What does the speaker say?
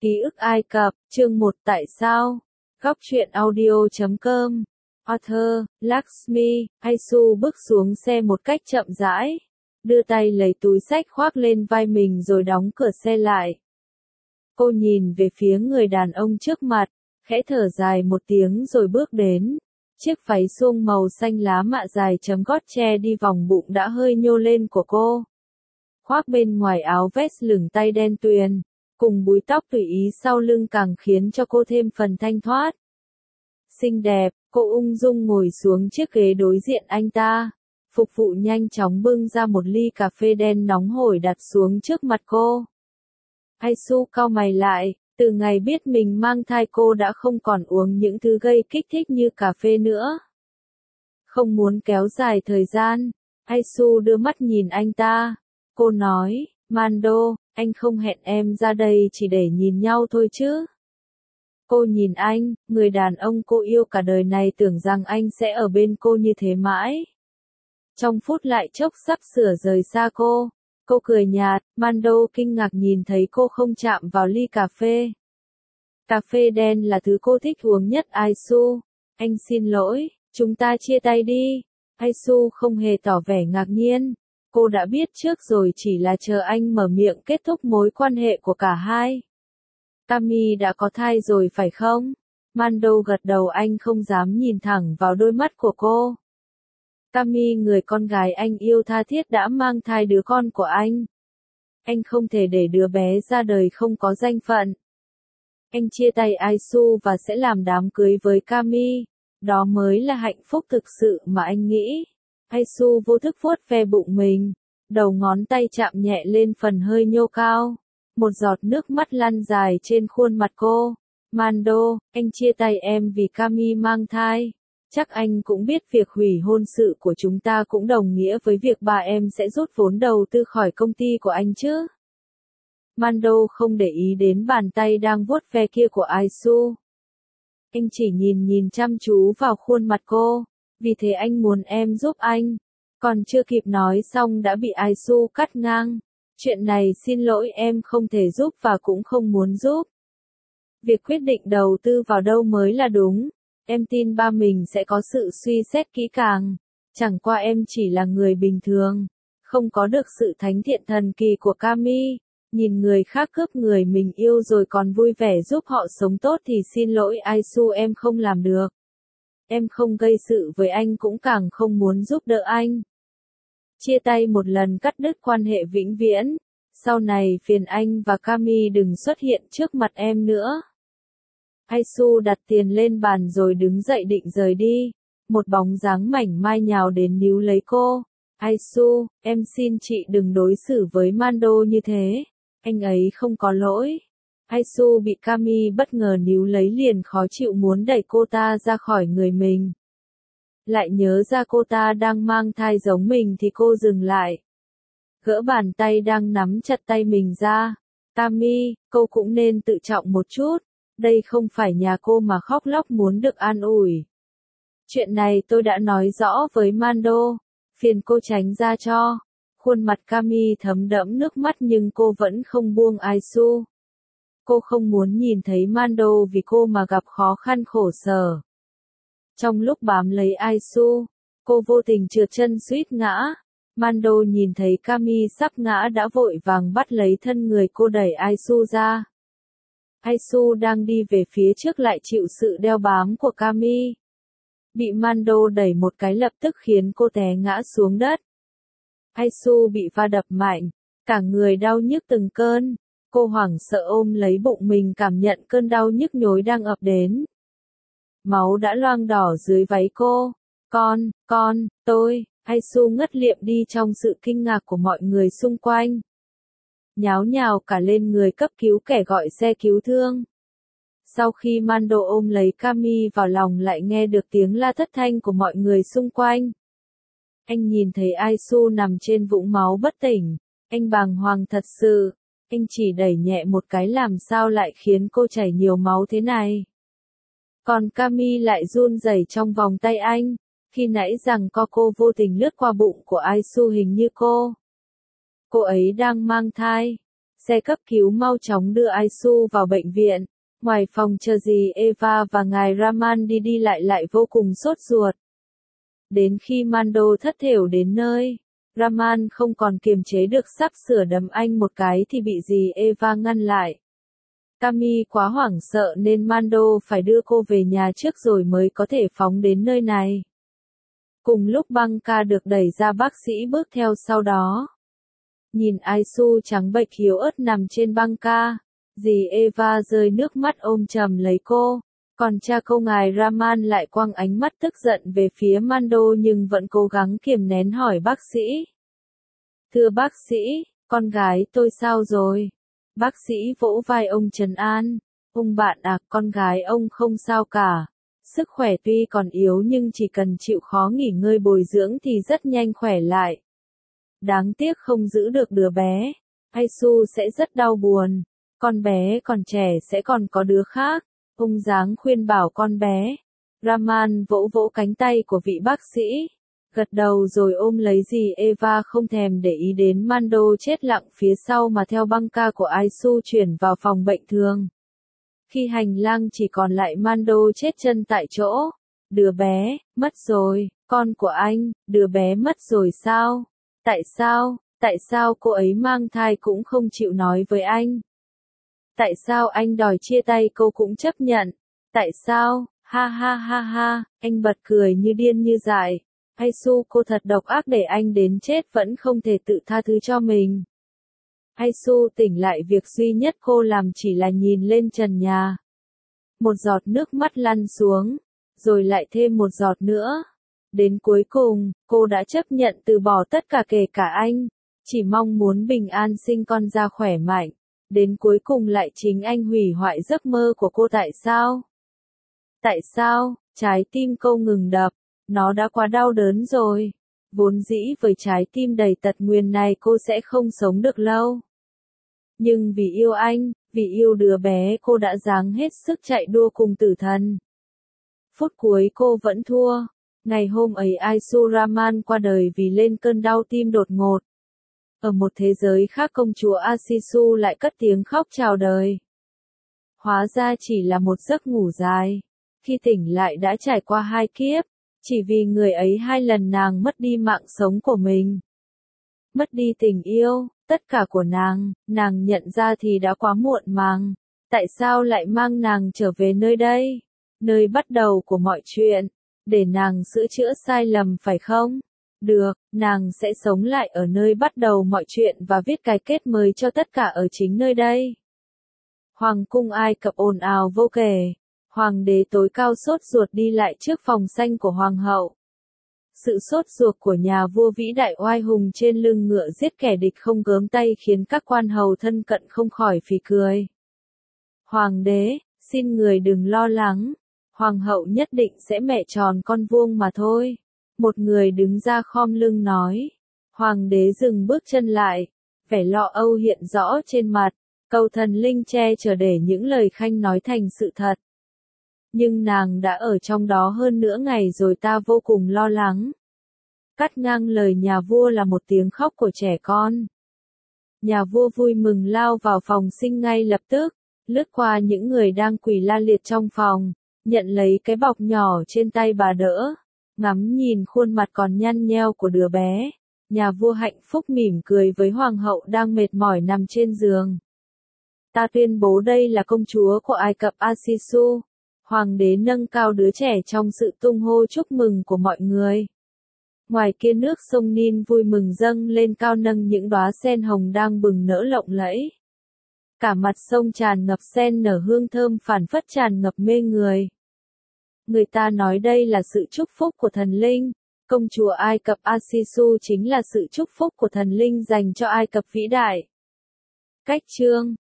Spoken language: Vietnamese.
Ký ức Ai Cập, chương 1 tại sao? Góc truyện audio.com. Author, Lakshmi. Aisu bước xuống xe một cách chậm rãi, đưa tay lấy túi xách khoác lên vai mình rồi đóng cửa xe lại. Cô nhìn về phía người đàn ông trước mặt, khẽ thở dài một tiếng rồi bước đến. Chiếc váy suông màu xanh lá mạ dài chấm gót che đi vòng bụng đã hơi nhô lên của cô. Khoác bên ngoài áo vest lửng tay đen tuyền, cùng búi tóc tùy ý sau lưng càng khiến cho cô thêm phần thanh thoát. Xinh đẹp, cô ung dung ngồi xuống chiếc ghế đối diện anh ta. Phục vụ nhanh chóng bưng ra một ly cà phê đen nóng hổi đặt xuống trước mặt cô. Aisu cau mày lại, từ ngày biết mình mang thai cô đã không còn uống những thứ gây kích thích như cà phê nữa. Không muốn kéo dài thời gian, Aisu đưa mắt nhìn anh ta. Cô nói, Mando, anh không hẹn em ra đây chỉ để nhìn nhau thôi chứ. Cô nhìn anh, người đàn ông cô yêu cả đời này tưởng rằng anh sẽ ở bên cô như thế mãi. Trong phút lại chốc sắp sửa rời xa cô. Cô cười nhạt, Mando kinh ngạc nhìn thấy cô không chạm vào ly cà phê. Cà phê đen là thứ cô thích uống nhất Aisu. Anh xin lỗi, chúng ta chia tay đi. Aisu không hề tỏ vẻ ngạc nhiên. Cô đã biết trước rồi, chỉ là chờ anh mở miệng kết thúc mối quan hệ của cả hai. Cami đã có thai rồi phải không? Mando gật đầu, anh không dám nhìn thẳng vào đôi mắt của cô. Cami, người con gái anh yêu tha thiết đã mang thai đứa con của anh. Anh không thể để đứa bé ra đời không có danh phận. Anh chia tay Aisu và sẽ làm đám cưới với Cami. Đó mới là hạnh phúc thực sự mà anh nghĩ. Aisu vô thức vuốt ve bụng mình, đầu ngón tay chạm nhẹ lên phần hơi nhô cao. Một giọt nước mắt lăn dài trên khuôn mặt cô. Mando, anh chia tay em vì Cami mang thai. Chắc anh cũng biết việc hủy hôn sự của chúng ta cũng đồng nghĩa với việc ba em sẽ rút vốn đầu tư khỏi công ty của anh chứ. Mando không để ý đến bàn tay đang vuốt ve kia của Aisu. Anh chỉ nhìn chăm chú vào khuôn mặt cô. Vì thế anh muốn em giúp anh. Còn chưa kịp nói xong đã bị Aisu cắt ngang. Chuyện này xin lỗi, em không thể giúp và cũng không muốn giúp. Việc quyết định đầu tư vào đâu mới là đúng. Em tin ba mình sẽ có sự suy xét kỹ càng. Chẳng qua em chỉ là người bình thường, không có được sự thánh thiện thần kỳ của Cami. Nhìn người khác cướp người mình yêu rồi còn vui vẻ giúp họ sống tốt thì xin lỗi Aisu, em không làm được. Em không gây sự với anh cũng càng không muốn giúp đỡ anh. Chia tay một lần cắt đứt quan hệ vĩnh viễn. Sau này phiền anh và Cami đừng xuất hiện trước mặt em nữa. Aisu đặt tiền lên bàn rồi đứng dậy định rời đi. Một bóng dáng mảnh mai nhào đến níu lấy cô. Aisu, em xin chị đừng đối xử với Mando như thế. Anh ấy không có lỗi. Aisu bị Cami bất ngờ níu lấy liền khó chịu muốn đẩy cô ta ra khỏi người mình. Lại nhớ ra cô ta đang mang thai giống mình thì cô dừng lại. Gỡ bàn tay đang nắm chặt tay mình ra. Cami, cô cũng nên tự trọng một chút. Đây không phải nhà cô mà khóc lóc muốn được an ủi. Chuyện này tôi đã nói rõ với Mando. Phiền cô tránh ra cho. Khuôn mặt Cami thấm đẫm nước mắt nhưng cô vẫn không buông Aisu. Cô không muốn nhìn thấy Mando vì cô mà gặp khó khăn khổ sở. Trong lúc bám lấy Aisu, cô vô tình trượt chân suýt ngã. Mando nhìn thấy Cami sắp ngã đã vội vàng bắt lấy thân người cô đẩy Aisu ra. Aisu đang đi về phía trước lại chịu sự đeo bám của Cami. Bị Mando đẩy một cái lập tức khiến cô té ngã xuống đất. Aisu bị va đập mạnh, cả người đau nhức từng cơn. Cô hoảng sợ ôm lấy bụng mình cảm nhận cơn đau nhức nhối đang ập đến. Máu đã loang đỏ dưới váy cô. Tôi, Aisu ngất liệm đi trong sự kinh ngạc của mọi người xung quanh. Nháo nhào cả lên người cấp cứu, kẻ gọi xe cứu thương. Sau khi Mando ôm lấy Cami vào lòng lại nghe được tiếng la thất thanh của mọi người xung quanh. Anh nhìn thấy Aisu nằm trên vũng máu bất tỉnh. Anh bàng hoàng thật sự. Anh chỉ đẩy nhẹ một cái làm sao lại khiến cô chảy nhiều máu thế này. Còn Cami lại run rẩy trong vòng tay anh. Khi nãy rằng cô vô tình lướt qua bụng của Aisu, hình như cô ấy đang mang thai. Xe cấp cứu mau chóng đưa Aisu vào bệnh viện. Ngoài phòng chờ dì Eva và ngài Raman đi đi lại vô cùng sốt ruột. Đến khi Mando thất thểu đến nơi, Raman không còn kiềm chế được sắp sửa đấm anh một cái thì bị dì Eva ngăn lại. Cami quá hoảng sợ nên Mando phải đưa cô về nhà trước rồi mới có thể phóng đến nơi này. Cùng lúc băng ca được đẩy ra bác sĩ bước theo sau đó. Nhìn Aisu trắng bệch yếu ớt nằm trên băng ca, dì Eva rơi nước mắt ôm chầm lấy cô, còn cha cô ngài Raman lại quăng ánh mắt tức giận về phía Mando nhưng vẫn cố gắng kiềm nén hỏi bác sĩ. Thưa bác sĩ, con gái tôi sao rồi? Bác sĩ vỗ vai ông trấn an. Ông bạn à, con gái ông không sao cả. Sức khỏe tuy còn yếu nhưng chỉ cần chịu khó nghỉ ngơi bồi dưỡng thì rất nhanh khỏe lại. Đáng tiếc không giữ được đứa bé. Aisu sẽ rất đau buồn. Con bé còn trẻ sẽ còn có đứa khác. Ông dáng khuyên bảo con bé. Raman vỗ vỗ cánh tay của vị bác sĩ. Gật đầu rồi ôm lấy dì Eva không thèm để ý đến Mando chết lặng phía sau mà theo băng ca của Aisu chuyển vào phòng bệnh thường. Khi hành lang chỉ còn lại Mando chết chân tại chỗ. Đứa bé, mất rồi, con của anh, đứa bé mất rồi sao? Tại sao cô ấy mang thai cũng không chịu nói với anh? Tại sao anh đòi chia tay cô cũng chấp nhận? Tại sao? Ha ha ha ha, anh bật cười như điên như dại. Aisu cô thật độc ác để anh đến chết vẫn không thể tự tha thứ cho mình. Aisu tỉnh lại việc duy nhất cô làm chỉ là nhìn lên trần nhà. Một giọt nước mắt lăn xuống, rồi lại thêm một giọt nữa. Đến cuối cùng, cô đã chấp nhận từ bỏ tất cả kể cả anh, chỉ mong muốn bình an sinh con ra khỏe mạnh. Đến cuối cùng lại chính anh hủy hoại giấc mơ của cô tại sao? Tại sao? Trái tim cô ngừng đập, nó đã quá đau đớn rồi. Vốn dĩ với trái tim đầy tật nguyền này cô sẽ không sống được lâu. Nhưng vì yêu anh, vì yêu đứa bé cô đã giáng hết sức chạy đua cùng tử thần. Phút cuối cô vẫn thua. Ngày hôm ấy Aisu Raman qua đời vì lên cơn đau tim đột ngột. Ở một thế giới khác công chúa Asisu lại cất tiếng khóc chào đời. Hóa ra chỉ là một giấc ngủ dài. Khi tỉnh lại đã trải qua 2 kiếp. Chỉ vì người ấy 2 lần nàng mất đi mạng sống của mình. Mất đi tình yêu, tất cả của nàng nhận ra thì đã quá muộn màng. Tại sao lại mang nàng trở về nơi đây? Nơi bắt đầu của mọi chuyện. Để nàng sửa chữa sai lầm phải không? Được, nàng sẽ sống lại ở nơi bắt đầu mọi chuyện và viết cái kết mới cho tất cả ở chính nơi đây. Hoàng cung Ai Cập ồn ào vô kể. Hoàng đế tối cao sốt ruột đi lại trước phòng xanh của hoàng hậu. Sự sốt ruột của nhà vua vĩ đại oai hùng trên lưng ngựa giết kẻ địch không gớm tay khiến các quan hầu thân cận không khỏi phì cười. Hoàng đế, xin người đừng lo lắng. Hoàng hậu nhất định sẽ mẹ tròn con vuông mà thôi. Một người đứng ra khom lưng nói. Hoàng đế dừng bước chân lại. Vẻ lo âu hiện rõ trên mặt. Cầu thần linh che chở để những lời khanh nói thành sự thật. Nhưng nàng đã ở trong đó hơn nửa ngày rồi ta vô cùng lo lắng. Cắt ngang lời nhà vua là một tiếng khóc của trẻ con. Nhà vua vui mừng lao vào phòng sinh ngay lập tức, lướt qua những người đang quỳ la liệt trong phòng, nhận lấy cái bọc nhỏ trên tay bà đỡ, ngắm nhìn khuôn mặt còn nhăn nheo của đứa bé. Nhà vua hạnh phúc mỉm cười với hoàng hậu đang mệt mỏi nằm trên giường. Ta tuyên bố đây là công chúa của Ai Cập Asisu. Hoàng đế nâng cao đứa trẻ trong sự tung hô chúc mừng của mọi người. Ngoài kia nước sông Nin vui mừng dâng lên cao nâng những đóa sen hồng đang bừng nở lộng lẫy. Cả mặt sông tràn ngập sen nở hương thơm phảng phất tràn ngập mê người. Người ta nói đây là sự chúc phúc của thần linh. Công chúa Ai Cập Asisu chính là sự chúc phúc của thần linh dành cho Ai Cập vĩ đại. Cách chương